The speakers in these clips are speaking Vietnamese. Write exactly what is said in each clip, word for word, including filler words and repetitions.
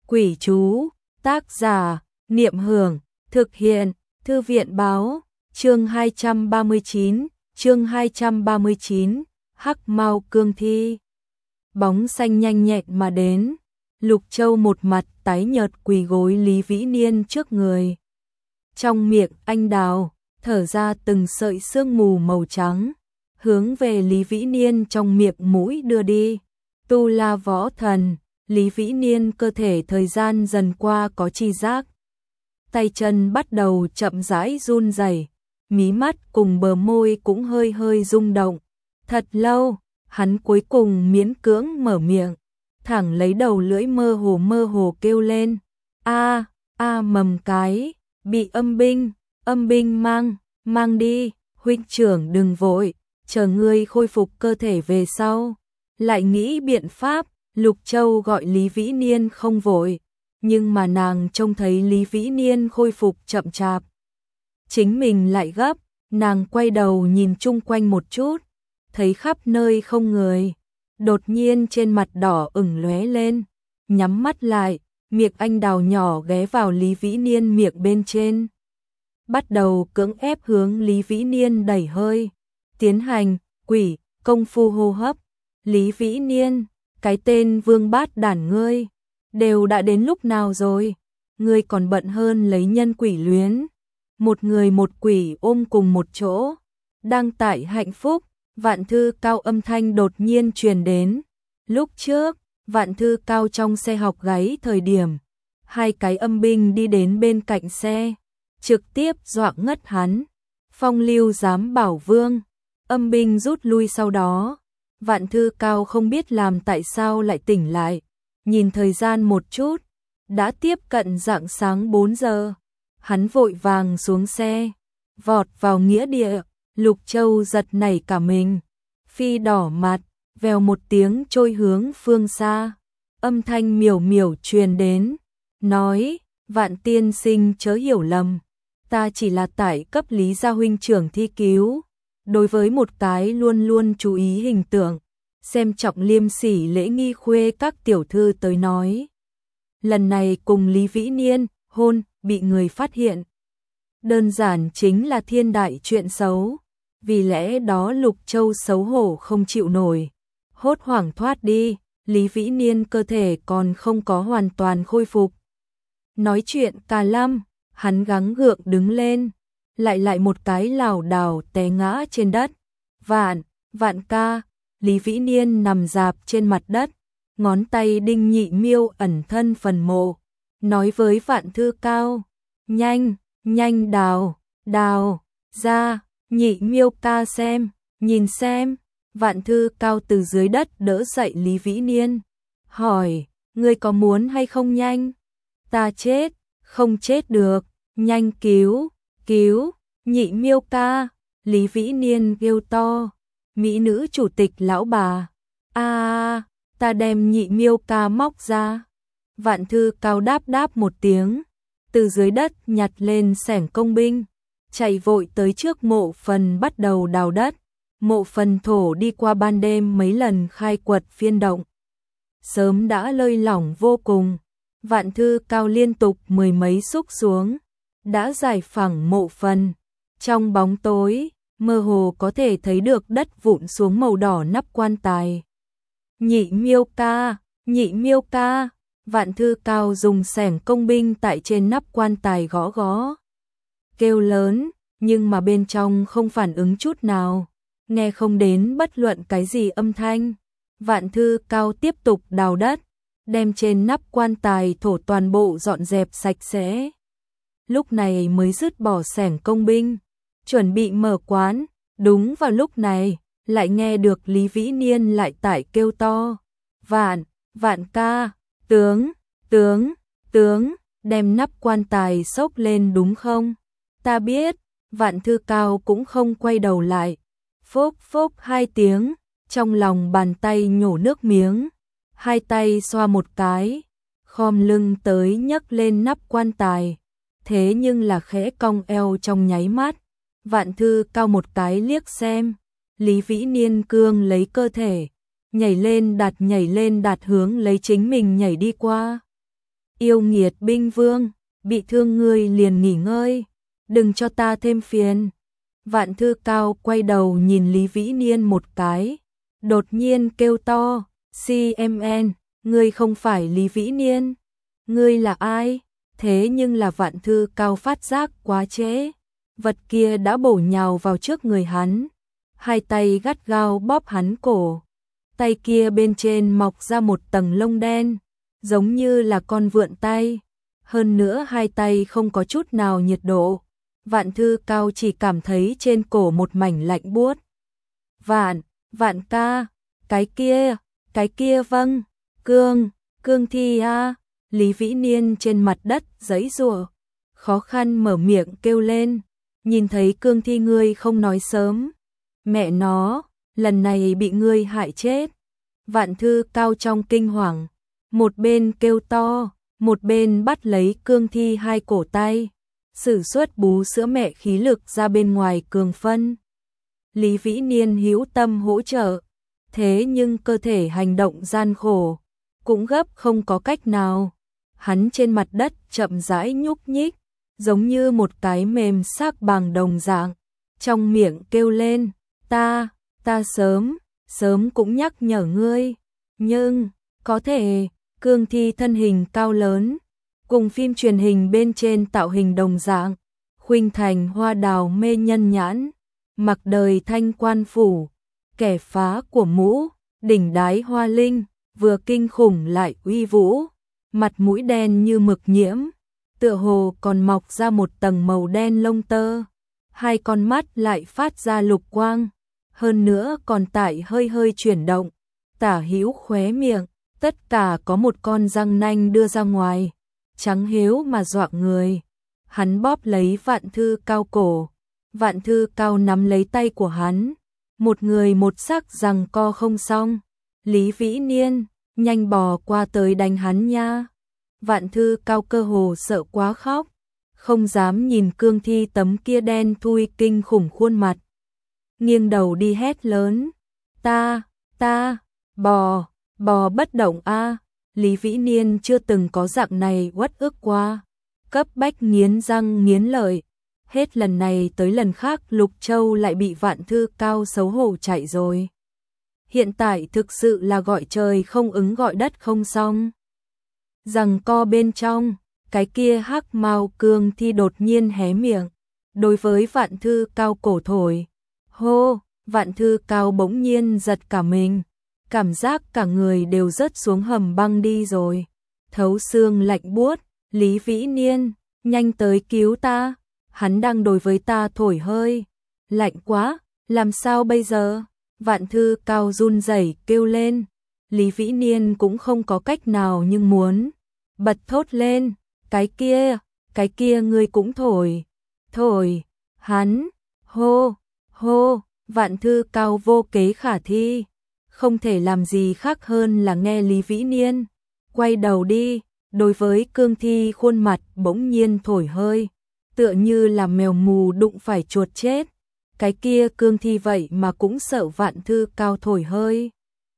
Quỷ chú, tác giả, Niệm Hưởng, thực hiện, Thư viện báo, chương hai trăm ba mươi chín, chương hai trăm ba mươi chín, Hắc Mao Cương Thi. Bóng xanh nhanh nhẹn mà đến, Lục Châu một mặt tái nhợt quỳ gối Lý Vĩ Niên trước người. Trong miệng anh đào, thở ra từng sợi sương mù màu trắng, hướng về Lý Vĩ Niên trong miệng mũi đưa đi. Tu La võ thần, Lý Vĩ Niên cơ thể thời gian dần qua có tri giác. Tay chân bắt đầu chậm rãi run rẩy, mí mắt cùng bờ môi cũng hơi hơi rung động. Thật lâu, hắn cuối cùng miễn cưỡng mở miệng, thẳng lấy đầu lưỡi mơ hồ mơ hồ kêu lên. A, a mầm cái, bị âm binh, âm binh mang, mang đi, huynh trưởng đừng vội, chờ ngươi khôi phục cơ thể về sau. Lại nghĩ biện pháp. Lục Châu gọi Lý Vĩ Niên không vội, nhưng mà nàng trông thấy Lý Vĩ Niên khôi phục chậm chạp. Chính mình lại gấp, nàng quay đầu nhìn chung quanh một chút, thấy khắp nơi không người. Đột nhiên trên mặt đỏ ửng lóe lên, nhắm mắt lại, miệng anh đào nhỏ ghé vào Lý Vĩ Niên miệng bên trên. Bắt đầu cưỡng ép hướng Lý Vĩ Niên đẩy hơi, tiến hành, quỷ, công phu hô hấp. Lý Vĩ Niên, cái tên vương bát đản ngươi, đều đã đến lúc nào rồi, ngươi còn bận hơn lấy nhân quỷ luyến. Một người một quỷ ôm cùng một chỗ, đang tại hạnh phúc, Vạn Thư Cao âm thanh đột nhiên truyền đến. Lúc trước, Vạn Thư Cao trong xe học gáy thời điểm, hai cái âm binh đi đến bên cạnh xe, trực tiếp dọa ngất hắn. Phong Lưu dám bảo vương, âm binh rút lui sau đó. Vạn Thư Cao không biết làm tại sao lại tỉnh lại, nhìn thời gian một chút, đã tiếp cận rạng sáng bốn giờ. Hắn vội vàng xuống xe, vọt vào nghĩa địa. Lục Châu giật nảy cả mình, phi đỏ mặt, vèo một tiếng trôi hướng phương xa. Âm thanh miểu miểu truyền đến, nói, Vạn tiên sinh chớ hiểu lầm, ta chỉ là tại cấp Lý gia huynh trưởng thi cứu. Đối với một cái luôn luôn chú ý hình tượng, xem trọng liêm sỉ lễ nghi khuê các tiểu thư tới nói. Lần này cùng Lý Vĩ Niên hôn bị người phát hiện, đơn giản chính là thiên đại chuyện xấu. Vì lẽ đó Lục Châu xấu hổ không chịu nổi, hốt hoảng thoát đi. Lý Vĩ Niên cơ thể còn không có hoàn toàn khôi phục. Nói chuyện cả lăm, hắn gắng gượng đứng lên, lại lại một cái lảo đảo té ngã trên đất. Vạn, Vạn ca. Lý Vĩ Niên nằm dạp trên mặt đất, ngón tay đinh nhị miêu ẩn thân phần mộ, nói với Vạn Thư Cao, nhanh, nhanh đào, đào, ra, nhị miêu ca xem, nhìn xem. Vạn Thư Cao từ dưới đất đỡ dậy Lý Vĩ Niên, hỏi, ngươi có muốn hay không nhanh? Ta chết, không chết được, nhanh cứu, cứu, nhị miêu ca. Lý Vĩ Niên kêu to, mỹ nữ chủ tịch lão bà, a à, ta đem nhị miêu ca móc ra. Vạn Thư Cao đáp đáp một tiếng, từ dưới đất nhặt lên xẻng công binh, chạy vội tới trước mộ phần bắt đầu đào đất. Mộ phần thổ đi qua ban đêm mấy lần khai quật phiên động, sớm đã lơi lỏng vô cùng. Vạn Thư Cao liên tục mười mấy xúc xuống, đã giải phẳng mộ phần. Trong bóng tối, mơ hồ có thể thấy được đất vụn xuống màu đỏ nắp quan tài. Nhị miêu ca, nhị miêu ca. Vạn Thư Cao dùng xẻng công binh tại trên nắp quan tài gõ gõ, kêu lớn, nhưng mà bên trong không phản ứng chút nào, nghe không đến bất luận cái gì âm thanh. Vạn Thư Cao tiếp tục đào đất, đem trên nắp quan tài thổ toàn bộ dọn dẹp sạch sẽ. Lúc này mới dứt bỏ xẻng công binh, chuẩn bị mở quán. Đúng vào lúc này, lại nghe được Lý Vĩ Niên lại tải kêu to, Vạn, Vạn ca, tướng, tướng, tướng, đem nắp quan tài xốc lên đúng không? Ta biết. Vạn Thư Cao cũng không quay đầu lại, phốc phốc hai tiếng, trong lòng bàn tay nhổ nước miếng, hai tay xoa một cái, khom lưng tới nhấc lên nắp quan tài, thế nhưng là khẽ cong eo trong nháy mắt. Vạn Thư Cao một cái liếc xem, Lý Vĩ Niên cương lấy cơ thể, nhảy lên đặt nhảy lên đặt hướng lấy chính mình nhảy đi qua. Yêu nghiệt binh vương, bị thương ngươi liền nghỉ ngơi, đừng cho ta thêm phiền. Vạn Thư Cao quay đầu nhìn Lý Vĩ Niên một cái, đột nhiên kêu to, xê em en, ngươi không phải Lý Vĩ Niên, ngươi là ai? Thế nhưng là Vạn Thư Cao phát giác quá trễ, vật kia đã bổ nhào vào trước người hắn, hai tay gắt gao bóp hắn cổ, tay kia bên trên mọc ra một tầng lông đen, giống như là con vượn tay, hơn nữa hai tay không có chút nào nhiệt độ. Vạn Thư Cao chỉ cảm thấy trên cổ một mảnh lạnh buốt. Vạn, Vạn ca, cái kia, cái kia vâng, Cương, Cương Thi a. Lý Vĩ Niên trên mặt đất giãy giụa, khó khăn mở miệng kêu lên, nhìn thấy Cương Thi ngươi không nói sớm, mẹ nó, lần này bị ngươi hại chết. Vạn Thư Cao trong kinh hoàng, một bên kêu to, một bên bắt lấy Cương Thi hai cổ tay, sử xuất bú sữa mẹ khí lực ra bên ngoài cường phân. Lý Vĩ Niên hữu tâm hỗ trợ, thế nhưng cơ thể hành động gian khổ, cũng gấp không có cách nào. Hắn trên mặt đất chậm rãi nhúc nhích, giống như một cái mềm xác bằng đồng dạng, trong miệng kêu lên, ta, ta sớm, sớm cũng nhắc nhở ngươi, nhưng, có thể, Cương Thi thân hình cao lớn, cùng phim truyền hình bên trên tạo hình đồng dạng, khuynh thành hoa đào mê nhân nhãn, mặc đời thanh quan phủ, kẻ phá của mũ, đỉnh đái hoa linh, vừa kinh khủng lại uy vũ, mặt mũi đen như mực nhiễm, tựa hồ còn mọc ra một tầng màu đen lông tơ, hai con mắt lại phát ra lục quang, hơn nữa còn tại hơi hơi chuyển động, tả hữu khóe miệng, tất cả có một con răng nanh đưa ra ngoài, trắng hiếu mà dọa người. Hắn bóp lấy Vạn Thư Cao cổ, Vạn Thư Cao nắm lấy tay của hắn, một người một sắc rằng co không xong. Lý Vĩ Niên, nhanh bò qua tới đánh hắn nha. Vạn Thư Cao cơ hồ sợ quá khóc, không dám nhìn Cương Thi tấm kia đen thui kinh khủng khuôn mặt. Nghiêng đầu đi hét lớn, ta, ta, bò, bò bất động a. Lý Vĩ Niên chưa từng có dạng này uất ức qua, cấp bách nghiến răng nghiến lợi. Hết lần này tới lần khác Lục Châu lại bị Vạn Thư Cao xấu hổ chạy rồi. Hiện tại thực sự là gọi trời không ứng gọi đất không xong. Rằng co bên trong, cái kia hắc mao Cương Thi đột nhiên hé miệng, đối với Vạn Thư Cao cổ thổi. Hô, Vạn Thư Cao bỗng nhiên giật cả mình, cảm giác cả người đều rớt xuống hầm băng đi rồi. Thấu xương lạnh buốt, Lý Vĩ Niên, nhanh tới cứu ta, hắn đang đối với ta thổi hơi. Lạnh quá, làm sao bây giờ? Vạn Thư Cao run rẩy kêu lên. Lý Vĩ Niên cũng không có cách nào nhưng muốn bật thốt lên, cái kia, cái kia ngươi cũng thổi. Thổi, hắn, hô, hô, Vạn Thư Cao vô kế khả thi, không thể làm gì khác hơn là nghe Lý Vĩ Niên quay đầu đi, đối với Cương Thi khuôn mặt bỗng nhiên thổi hơi, tựa như là mèo mù đụng phải chuột chết. Cái kia Cương Thi vậy mà cũng sợ Vạn Thư Cao thổi hơi,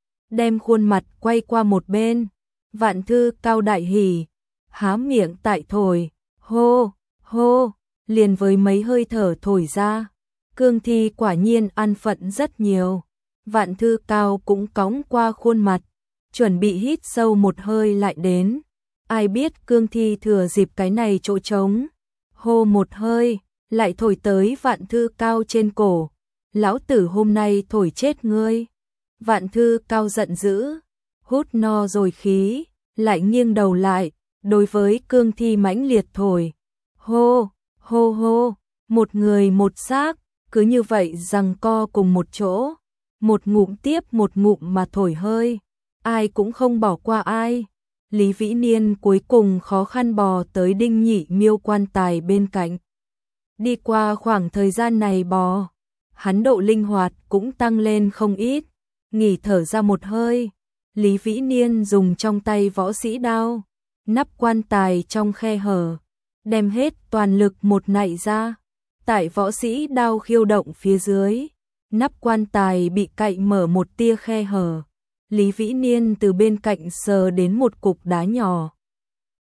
đem khuôn mặt quay qua một bên. Vạn Thư Cao đại hỉ, há miệng tại thổi, hô, hô, liền với mấy hơi thở thổi ra, Cương Thi quả nhiên an phận rất nhiều. Vạn Thư Cao cũng cõng qua khuôn mặt, chuẩn bị hít sâu một hơi lại đến. Ai biết Cương Thi thừa dịp cái này chỗ trống, hô một hơi, lại thổi tới Vạn Thư Cao trên cổ. Lão tử hôm nay thổi chết ngươi. Vạn Thư Cao giận dữ, hút no rồi khí, lại nghiêng đầu lại, đối với Cương Thi mãnh liệt thổi. Hô, hô hô, một người một xác, cứ như vậy giằng co cùng một chỗ, một ngụm tiếp một ngụm mà thổi hơi, ai cũng không bỏ qua ai. Lý Vĩ Niên cuối cùng khó khăn bò tới Đinh Nhị Miêu quan tài bên cạnh. Đi qua khoảng thời gian này bò, hắn độ linh hoạt cũng tăng lên không ít, nghỉ thở ra một hơi. Lý Vĩ Niên dùng trong tay võ sĩ đao, nắp quan tài trong khe hở, đem hết toàn lực một nạy ra. Tại võ sĩ đao khiêu động phía dưới, nắp quan tài bị cạy mở một tia khe hở. Lý Vĩ Niên từ bên cạnh sờ đến một cục đá nhỏ,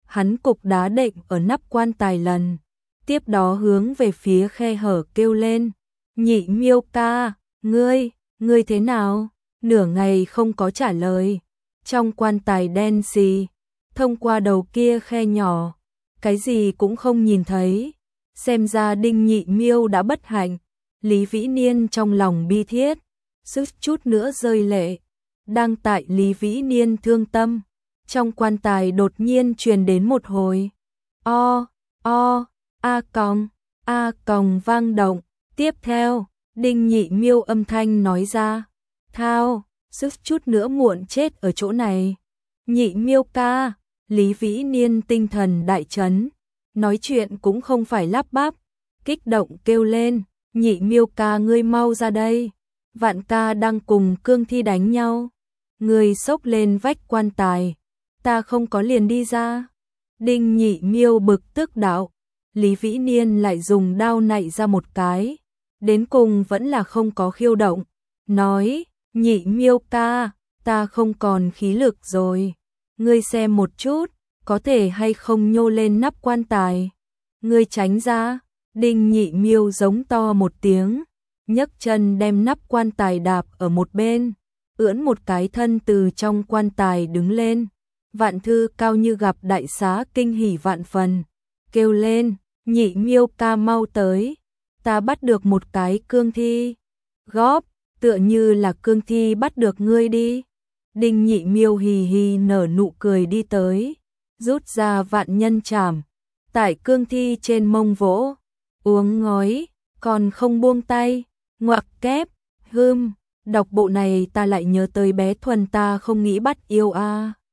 hắn cục đá đệm ở nắp quan tài lần, tiếp đó hướng về phía khe hở kêu lên, Nhị Miêu ca, ngươi, ngươi thế nào? Nửa ngày không có trả lời, trong quan tài đen xì, thông qua đầu kia khe nhỏ, cái gì cũng không nhìn thấy, xem ra Đinh Nhị Miêu đã bất hạnh. Lý Vĩ Niên trong lòng bi thiết, suýt chút nữa rơi lệ. Đang tại Lý Vĩ Niên thương tâm, trong quan tài đột nhiên truyền đến một hồi o o a còng a còng vang động. Tiếp theo, Đinh Nhị Miêu âm thanh nói ra, thao, suýt chút nữa muộn chết ở chỗ này. Nhị Miêu ca, Lý Vĩ Niên tinh thần đại chấn, nói chuyện cũng không phải lắp bắp, kích động kêu lên, Nhị Miêu ca ngươi mau ra đây, Vạn ca đang cùng cương thi đánh nhau, ngươi xốc lên vách quan tài, ta không có liền đi ra. Đinh Nhị Miêu bực tức đạo, Lý Vĩ Niên lại dùng đao nạy ra một cái, đến cùng vẫn là không có khiêu động, nói, Nhị Miêu ca, ta không còn khí lực rồi, ngươi xem một chút, có thể hay không nhô lên nắp quan tài, ngươi tránh ra. Đinh Nhị Miêu giống to một tiếng, nhấc chân đem nắp quan tài đạp ở một bên, ưỡn một cái thân từ trong quan tài đứng lên. Vạn Thư Cao như gặp đại xá kinh hỉ vạn phần, kêu lên, Nhị Miêu ca mau tới, ta bắt được một cái cương thi, góp, tựa như là cương thi bắt được ngươi đi. Đinh Nhị Miêu hì hì nở nụ cười đi tới, rút ra vạn nhân trảm, tải cương thi trên mông vỗ, uống ngói, còn không buông tay, ngoặc kép, hưm, đọc bộ này ta lại nhớ tới bé Thuần ta không nghĩ bắt yêu a. À.